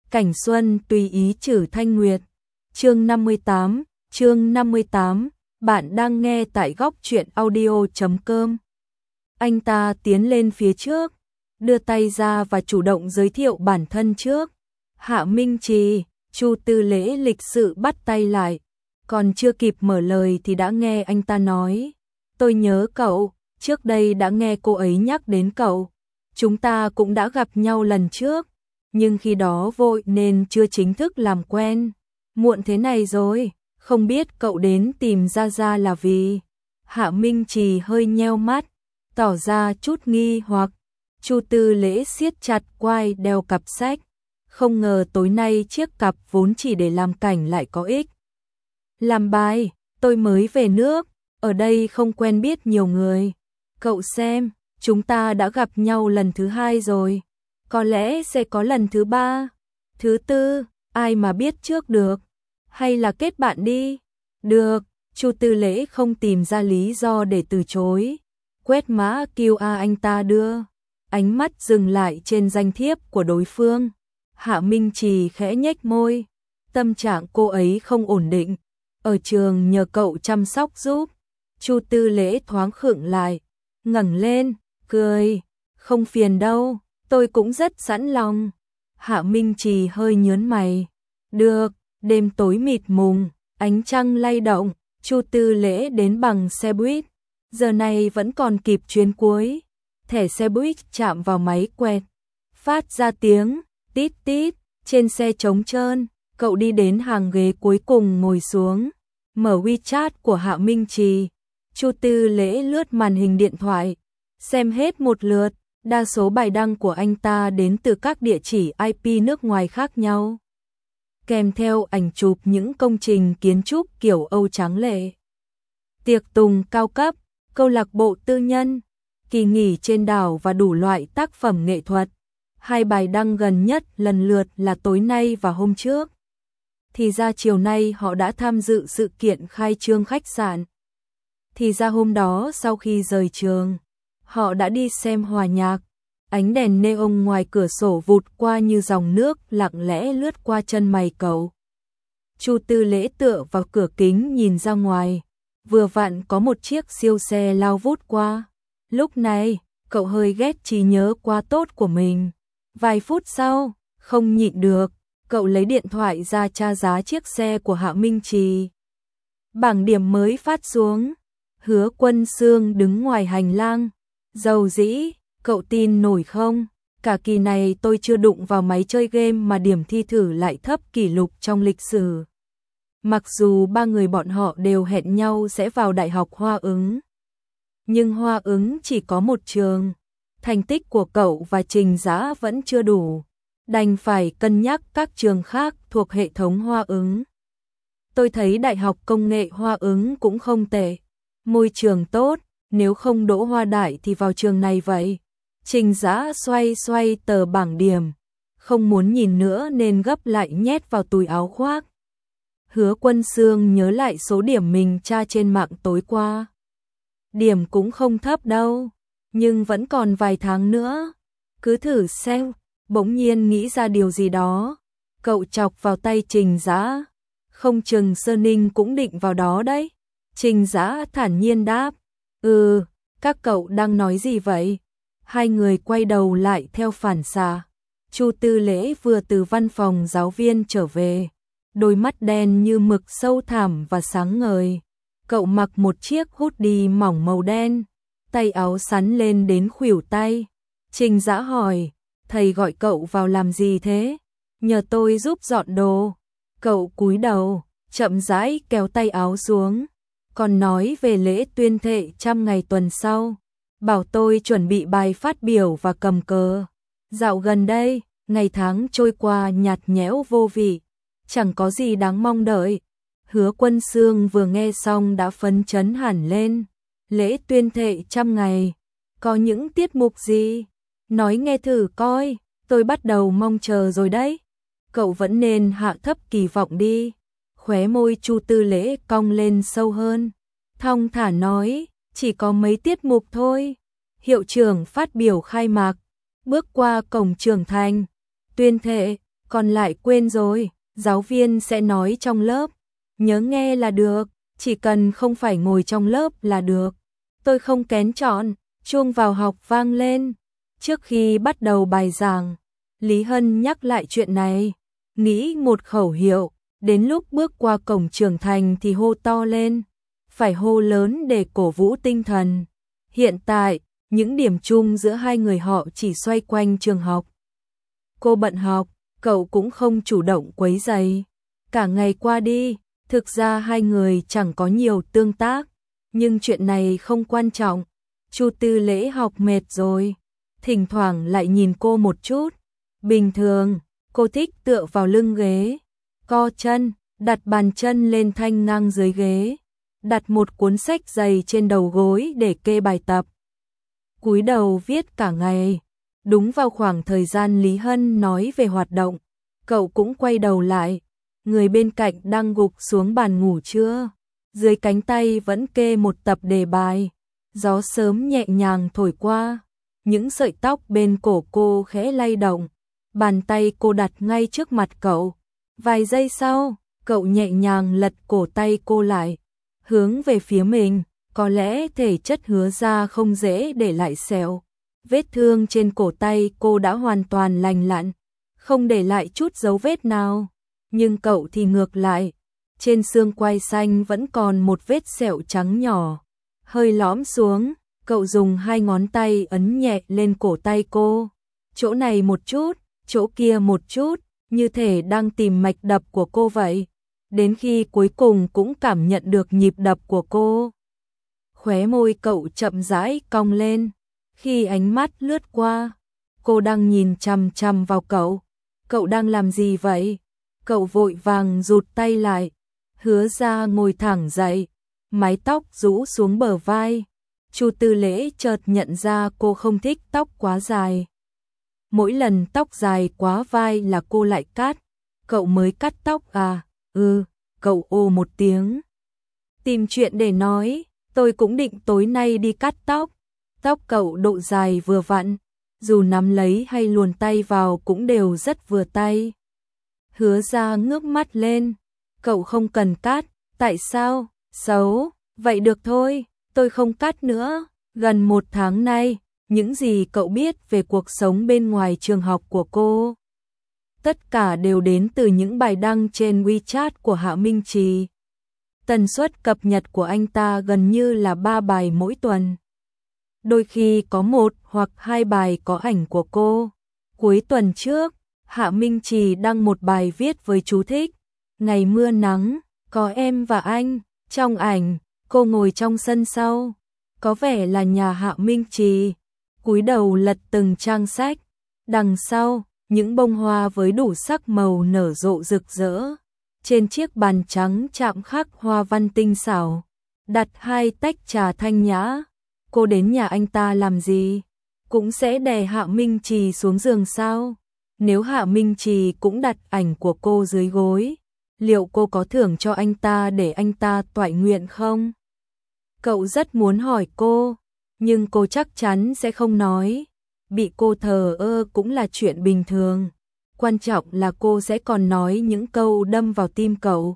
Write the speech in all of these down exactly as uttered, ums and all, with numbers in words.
Cảnh Xuân tùy ý trừ Thanh Nguyệt. Chương năm mươi tám, chương năm mươi tám, bạn đang nghe tại góc truyện audio chấm com. Anh ta tiến lên phía trước, đưa tay ra và chủ động giới thiệu bản thân trước. Hạ Minh Trì. Chu Tư Lễ lịch sự bắt tay lại, còn chưa kịp mở lời thì đã nghe anh ta nói: "Tôi nhớ cậu, trước đây đã nghe cô ấy nhắc đến cậu. Chúng ta cũng đã gặp nhau lần trước, nhưng khi đó vội nên chưa chính thức làm quen. Muộn thế này rồi, không biết cậu đến tìm Gia Gia là vì?" Hạ Minh Trì hơi nheo mắt, tỏ ra chút nghi hoặc. Chu Tư Lễ siết chặt quai đeo cặp sách. Không ngờ tối nay chiếc cặp vốn chỉ để làm cảnh lại có ích. "Làm bài, tôi mới về nước, ở đây không quen biết nhiều người. Cậu xem, chúng ta đã gặp nhau lần thứ hai rồi, có lẽ sẽ có lần thứ ba, thứ tư, ai mà biết trước được. Hay là kết bạn đi." "Được." Chu Tư Lễ không tìm ra lý do để từ chối. Quét mã quy rờ anh ta đưa, ánh mắt dừng lại trên danh thiếp của đối phương. Hạ Minh Trì khẽ nhếch môi, tâm trạng cô ấy không ổn định, ở trường nhờ cậu chăm sóc giúp. Chu Tư Lễ thoáng khựng lại, ngẩng lên, cười, "Không phiền đâu, tôi cũng rất sẵn lòng." Hạ Minh Trì hơi nhướng mày. "Được." Đêm tối mịt mùng, ánh trăng lay động, Chu Tư Lễ đến bằng xe buýt. Giờ này vẫn còn kịp chuyến cuối. Thẻ xe buýt chạm vào máy quẹt, phát ra tiếng tít tít. Trên xe trống trơn, cậu đi đến hàng ghế cuối cùng ngồi xuống, mở WeChat của Hạ Minh Trì. Chu Tư Lễ lướt màn hình điện thoại, xem hết một lượt. Đa số bài đăng của anh ta đến từ các địa chỉ i pê nước ngoài khác nhau, kèm theo ảnh chụp những công trình kiến trúc kiểu Âu tráng lệ, tiệc tùng cao cấp, câu lạc bộ tư nhân, kỳ nghỉ trên đảo và đủ loại tác phẩm nghệ thuật. Hai bài đăng gần nhất lần lượt là tối nay và hôm trước. Thì ra chiều nay họ đã tham dự sự kiện khai trương khách sạn. Thì ra hôm đó sau khi rời trường, họ đã đi xem hòa nhạc. Ánh đèn neon ngoài cửa sổ vụt qua như dòng nước lặng lẽ lướt qua chân mày cậu. Chu Tư Lễ tựa vào cửa kính nhìn ra ngoài, vừa vặn có một chiếc siêu xe lao vút qua. Lúc này, cậu hơi ghét trí nhớ quá tốt của mình. Vài phút sau, không nhịn được, cậu lấy điện thoại ra tra giá chiếc xe của Hạ Minh Trì. Bảng điểm mới phát xuống. Hứa Quân Xương đứng ngoài hành lang, dầu dĩ, "Cậu tin nổi không? Cả kỳ này tôi chưa đụng vào máy chơi game mà điểm thi thử lại thấp kỷ lục trong lịch sử." Mặc dù ba người bọn họ đều hẹn nhau sẽ vào Đại học Hoa Ứng, nhưng Hoa Ứng chỉ có một trường. Thành tích của cậu và Trình Dã vẫn chưa đủ, đành phải cân nhắc các trường khác thuộc hệ thống Hoa Ứng. "Tôi thấy Đại học Công nghệ Hoa Ứng cũng không tệ, môi trường tốt, nếu không đỗ Hoa Đại thì vào trường này vậy." Trình Dã xoay xoay tờ bảng điểm, không muốn nhìn nữa nên gấp lại nhét vào túi áo khoác. Hứa Quân Xương nhớ lại số điểm mình tra trên mạng tối qua. Điểm cũng không thấp đâu, nhưng vẫn còn vài tháng nữa, cứ thử xem. Bỗng nhiên nghĩ ra điều gì đó, cậu chọc vào tay Trình Dã. "Không chừng Sơ Ninh cũng định vào đó đấy." Trình Dã thản nhiên đáp. "Ừ, các cậu đang nói gì vậy?" Hai người quay đầu lại theo phản xạ. Chu Tư Lễ vừa từ văn phòng giáo viên trở về, đôi mắt đen như mực sâu thẳm và sáng ngời. Cậu mặc một chiếc hoodie mỏng màu đen, tay áo sắn lên đến khuỷu tay. Trình Dã hỏi, "Thầy gọi cậu vào làm gì thế?" "Nhờ tôi giúp dọn đồ." Cậu cúi đầu, chậm rãi kéo tay áo xuống. "Còn nói về lễ tuyên thệ trăm ngày tuần sau, bảo tôi chuẩn bị bài phát biểu và cầm cờ. Dạo gần đây, ngày tháng trôi qua nhạt nhẽo vô vị, chẳng có gì đáng mong đợi." Hứa Quân Xương vừa nghe xong đã phấn chấn hẳn lên. "Lễ tuyên thệ trăm ngày, có những tiết mục gì? Nói nghe thử coi, tôi bắt đầu mong chờ rồi đấy." "Cậu vẫn nên hạ thấp kỳ vọng đi." Khóe môi Chu Tư Lễ cong lên sâu hơn, thong thả nói, "Chỉ có mấy tiết mục thôi. Hiệu trưởng phát biểu khai mạc, bước qua cổng trưởng thành, tuyên thệ, còn lại quên rồi, giáo viên sẽ nói trong lớp, nhớ nghe là được, chỉ cần không phải ngồi trong lớp là được. Tôi không kén chọn, chuông vào học vang lên. Trước khi bắt đầu bài giảng, Lý Hân nhắc lại chuyện này, nghĩ một khẩu hiệu, đến lúc bước qua cổng trưởng thành thì hô to lên, phải hô lớn để cổ vũ tinh thần. Hiện tại, những điểm chung giữa hai người họ chỉ xoay quanh trường học. Cô bận học, cậu cũng không chủ động quấy rầy. Cả ngày qua đi, thực ra hai người chẳng có nhiều tương tác, nhưng chuyện này không quan trọng. Chu Tư Lễ học mệt rồi, thỉnh thoảng lại nhìn cô một chút. Bình thường, cô thích tựa vào lưng ghế, co chân, đặt bàn chân lên thanh ngang dưới ghế, đặt một cuốn sách dày trên đầu gối để kê bài tập. Cúi đầu viết cả ngày. Đúng vào khoảng thời gian Lý Hân nói về hoạt động, cậu cũng quay đầu lại. Người bên cạnh đang gục xuống bàn ngủ trưa, dưới cánh tay vẫn kê một tập đề bài. Gió sớm nhẹ nhàng thổi qua, những sợi tóc bên cổ cô khẽ lay động. Bàn tay cô đặt ngay trước mặt cậu. Vài giây sau, cậu nhẹ nhàng lật cổ tay cô lại, hướng về phía mình. Có lẽ thể chất Hứa ra không dễ để lại sẹo. Vết thương trên cổ tay cô đã hoàn toàn lành lặn, không để lại chút dấu vết nào. Nhưng cậu thì ngược lại, trên xương quai xanh vẫn còn một vết sẹo trắng nhỏ, hơi lõm xuống. Cậu dùng hai ngón tay ấn nhẹ lên cổ tay cô, chỗ này một chút, chỗ kia một chút, như thể đang tìm mạch đập của cô vậy. Đến khi cuối cùng cũng cảm nhận được nhịp đập của cô. Khóe môi cậu chậm rãi cong lên, khi ánh mắt lướt qua, cô đang nhìn chằm chằm vào cậu. Cậu đang làm gì vậy? Cậu vội vàng rụt tay lại, Hứa ra ngồi thẳng dậy, mái tóc rũ xuống bờ vai. Chu Tư Lễ chợt nhận ra cô không thích tóc quá dài. Mỗi lần tóc dài quá vai là cô lại cắt. Cậu mới cắt tóc à? Ừ, cậu ồ một tiếng. Tìm chuyện để nói, tôi cũng định tối nay đi cắt tóc. Tóc cậu độ dài vừa vặn, dù nắm lấy hay luồn tay vào cũng đều rất vừa tay. Hứa ra ngước mắt lên, cậu không cần cắt, tại sao? Xấu, vậy được thôi, tôi không cắt nữa. Gần một tháng nay, những gì cậu biết về cuộc sống bên ngoài trường học của cô, tất cả đều đến từ những bài đăng trên WeChat của Hạ Minh Trì. Tần suất cập nhật của anh ta gần như là ba bài mỗi tuần. Đôi khi có một hoặc hai bài có ảnh của cô. Cuối tuần trước, Hạ Minh Trì đăng một bài viết với chú thích: ngày mưa nắng, có em và anh. Trong ảnh, cô ngồi trong sân sau, có vẻ là nhà Hạ Minh Trì, cúi đầu lật từng trang sách. Đằng sau, những bông hoa với đủ sắc màu nở rộ rực rỡ. Trên chiếc bàn trắng chạm khắc hoa văn tinh xảo, đặt hai tách trà thanh nhã. Cô đến nhà anh ta làm gì? Cũng sẽ đè Hạ Minh Trì xuống giường sao? Nếu Hạ Minh Trì cũng đặt ảnh của cô dưới gối, liệu cô có thưởng cho anh ta để anh ta toại nguyện không? Cậu rất muốn hỏi cô, nhưng cô chắc chắn sẽ không nói. Bị cô thờ ơ cũng là chuyện bình thường. Quan trọng là cô sẽ còn nói những câu đâm vào tim cậu.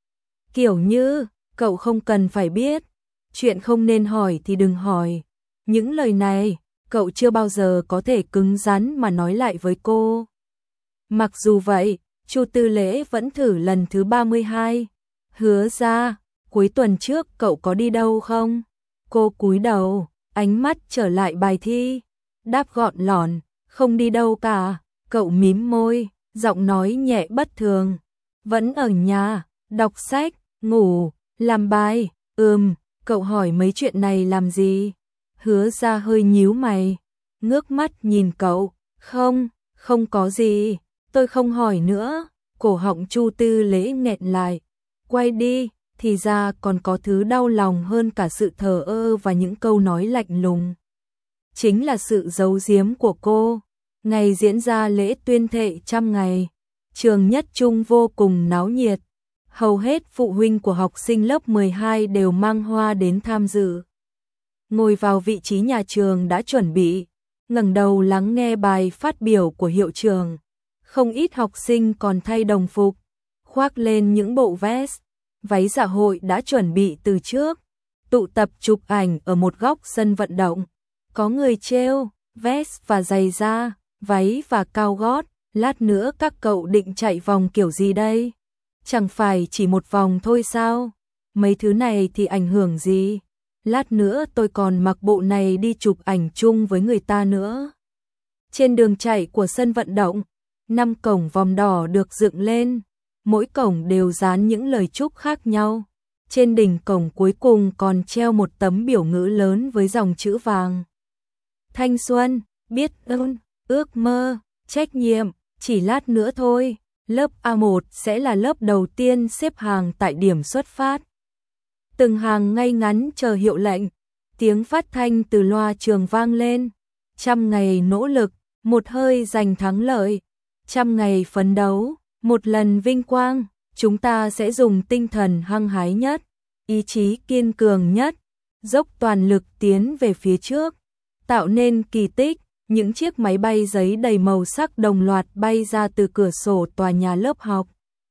Kiểu như, cậu không cần phải biết, chuyện không nên hỏi thì đừng hỏi. Những lời này, cậu chưa bao giờ có thể cứng rắn mà nói lại với cô. Mặc dù vậy, Chu Tư Lễ vẫn thử lần thứ ba mươi hai. Hứa ra, cuối tuần trước cậu có đi đâu không? Cô cúi đầu, ánh mắt trở lại bài thi. Đáp gọn lỏn, không đi đâu cả. Cậu mím môi, giọng nói nhẹ bất thường. Vẫn ở nhà, đọc sách, ngủ, làm bài. Ừm, cậu hỏi mấy chuyện này làm gì? Hứa ra hơi nhíu mày, ngước mắt nhìn cậu. Không, không có gì, tôi không hỏi nữa. Cổ họng Chu Tư Lễ nghẹn lại. Quay đi, thì ra còn có thứ đau lòng hơn cả sự thờ ơ và những câu nói lạnh lùng. Chính là sự giấu giếm của cô. Ngày diễn ra lễ tuyên thệ trăm ngày, trường Nhất Trung vô cùng náo nhiệt. Hầu hết phụ huynh của học sinh lớp mười hai đều mang hoa đến tham dự. Ngồi vào vị trí nhà trường đã chuẩn bị, ngẩng đầu lắng nghe bài phát biểu của hiệu trưởng. Không ít học sinh còn thay đồng phục, khoác lên những bộ vest, váy dạ hội đã chuẩn bị từ trước, tụ tập chụp ảnh ở một góc sân vận động. Có người treo vest và giày da, váy và cao gót, lát nữa các cậu định chạy vòng kiểu gì đây? Chẳng phải chỉ một vòng thôi sao? Mấy thứ này thì ảnh hưởng gì? Lát nữa tôi còn mặc bộ này đi chụp ảnh chung với người ta nữa. Trên đường chạy của sân vận động, năm cổng vòm đỏ được dựng lên, mỗi cổng đều dán những lời chúc khác nhau. Trên đỉnh cổng cuối cùng còn treo một tấm biểu ngữ lớn với dòng chữ vàng. Thanh xuân, biết ơn, ước mơ, trách nhiệm, chỉ lát nữa thôi, lớp A một sẽ là lớp đầu tiên xếp hàng tại điểm xuất phát. Từng hàng ngay ngắn chờ hiệu lệnh, tiếng phát thanh từ loa trường vang lên. Trăm ngày nỗ lực, một hơi giành thắng lợi. Trăm ngày phấn đấu, một lần vinh quang. Chúng ta sẽ dùng tinh thần hăng hái nhất, ý chí kiên cường nhất, dốc toàn lực tiến về phía trước, tạo nên kỳ tích. Những chiếc máy bay giấy đầy màu sắc đồng loạt bay ra từ cửa sổ tòa nhà lớp học.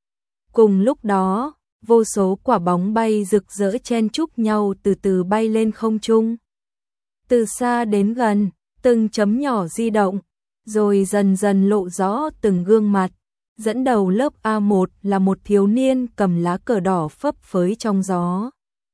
Cùng lúc đó, vô số quả bóng bay rực rỡ chen chúc nhau từ từ bay lên không trung. Từ xa đến gần, từng chấm nhỏ di động, rồi dần dần lộ rõ từng gương mặt. Dẫn đầu lớp A một là một thiếu niên cầm lá cờ đỏ phấp phới trong gió.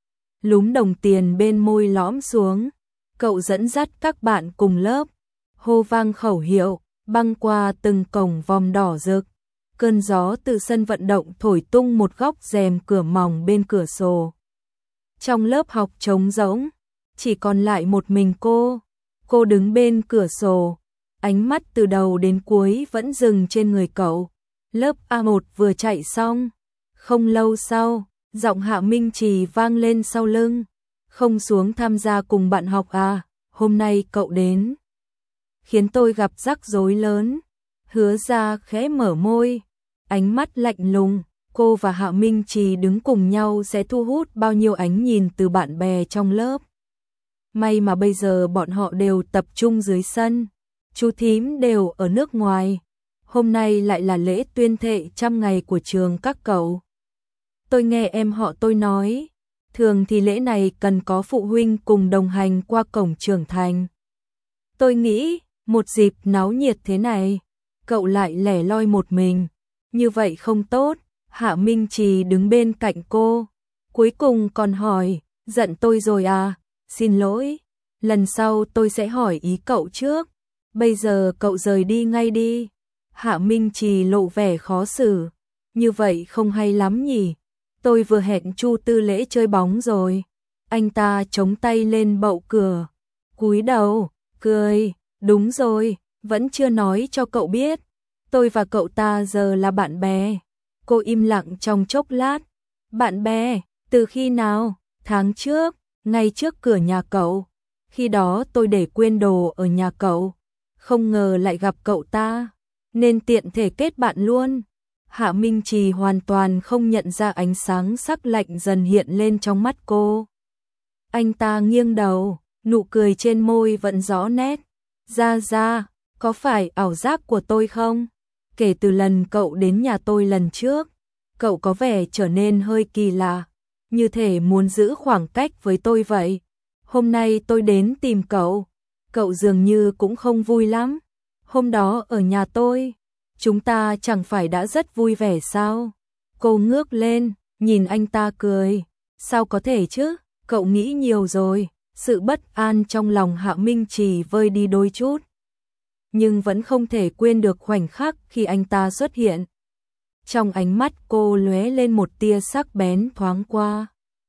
Lúm đồng tiền bên môi lõm xuống, cậu dẫn dắt các bạn cùng lớp, hô vang khẩu hiệu, băng qua từng cổng vòm đỏ rực. Cơn gió từ sân vận động thổi tung một góc rèm cửa mỏng bên cửa sổ. Trong lớp học trống rỗng, chỉ còn lại một mình cô. Cô đứng bên cửa sổ, ánh mắt từ đầu đến cuối vẫn dừng trên người cậu. Lớp A một vừa chạy xong, không lâu sau, giọng Hạ Minh Trì vang lên sau lưng. Không xuống tham gia cùng bạn học à, hôm nay cậu đến khiến tôi gặp rắc rối lớn. Hứa Ra khẽ mở môi, ánh mắt lạnh lùng. Cô và Hạ Minh Trì đứng cùng nhau sẽ thu hút bao nhiêu ánh nhìn từ bạn bè trong lớp. May mà bây giờ bọn họ đều tập trung dưới sân, chú thím đều ở nước ngoài. Hôm nay lại là lễ tuyên thệ trăm ngày của trường các cậu. Tôi nghe em họ tôi nói, thường thì lễ này cần có phụ huynh cùng đồng hành qua cổng trưởng thành. Tôi nghĩ, một dịp náo nhiệt thế này, cậu lại lẻ loi một mình, như vậy không tốt. Hạ Minh Trì đứng bên cạnh cô, cuối cùng còn hỏi, giận tôi rồi à? Xin lỗi, lần sau tôi sẽ hỏi ý cậu trước. Bây giờ cậu rời đi ngay đi. Hạ Minh Trì lộ vẻ khó xử, như vậy không hay lắm nhỉ. Tôi vừa hẹn Chu Tư Lễ chơi bóng rồi. Anh ta chống tay lên bậu cửa, cúi đầu, cười, đúng rồi, vẫn chưa nói cho cậu biết. Tôi và cậu ta giờ là bạn bè. Cô im lặng trong chốc lát. Bạn bè, từ khi nào? Tháng trước, ngay trước cửa nhà cậu. Khi đó tôi để quên đồ ở nhà cậu, không ngờ lại gặp cậu ta, nên tiện thể kết bạn luôn. Hạ Minh Trì hoàn toàn không nhận ra ánh sáng sắc lạnh dần hiện lên trong mắt cô. Anh ta nghiêng đầu, nụ cười trên môi vẫn rõ nét. Ra ra, có phải ảo giác của tôi không? Kể từ lần cậu đến nhà tôi lần trước, cậu có vẻ trở nên hơi kỳ lạ, như thể muốn giữ khoảng cách với tôi vậy. Hôm nay tôi đến tìm cậu, cậu dường như cũng không vui lắm. Hôm đó ở nhà tôi, chúng ta chẳng phải đã rất vui vẻ sao? Cô ngước lên, nhìn anh ta cười. Sao có thể chứ, cậu nghĩ nhiều rồi. Sự bất an trong lòng Hạ Minh Trì vơi đi đôi chút, nhưng vẫn không thể quên được khoảnh khắc khi anh ta xuất hiện. Trong ánh mắt cô lóe lên một tia sắc bén thoáng qua.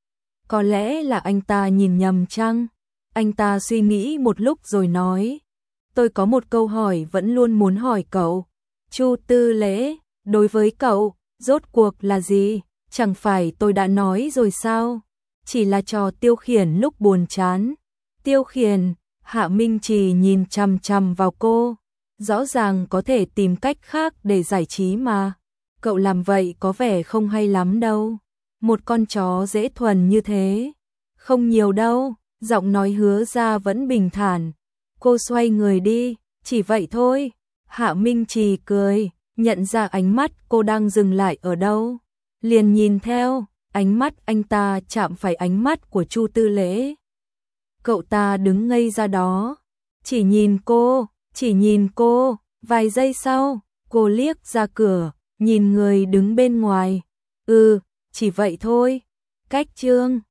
Có lẽ là anh ta nhìn nhầm chăng? Anh ta suy nghĩ một lúc rồi nói, tôi có một câu hỏi vẫn luôn muốn hỏi cậu. Chu Tư Lễ, đối với cậu, rốt cuộc là gì? Chẳng phải tôi đã nói rồi sao? Chỉ là trò tiêu khiển lúc buồn chán. Tiêu khiển? Hạ Minh Trì nhìn chằm chằm vào cô. Rõ ràng có thể tìm cách khác để giải trí mà. Cậu làm vậy có vẻ không hay lắm đâu. Một con chó dễ thuần như thế. Không nhiều đâu. Giọng nói Hứa Ra vẫn bình thản. Cô xoay người đi. Chỉ vậy thôi. Hạ Minh Trì cười. nhận ra ánh mắt cô đang dừng lại ở đâu, liền nhìn theo, ánh mắt anh ta chạm phải ánh mắt của Chu Tư Lễ. Cậu ta đứng ngây ra đó, chỉ nhìn cô, chỉ nhìn cô, vài giây sau, cô liếc ra cửa, nhìn người đứng bên ngoài. Ừ, chỉ vậy thôi. Cách chương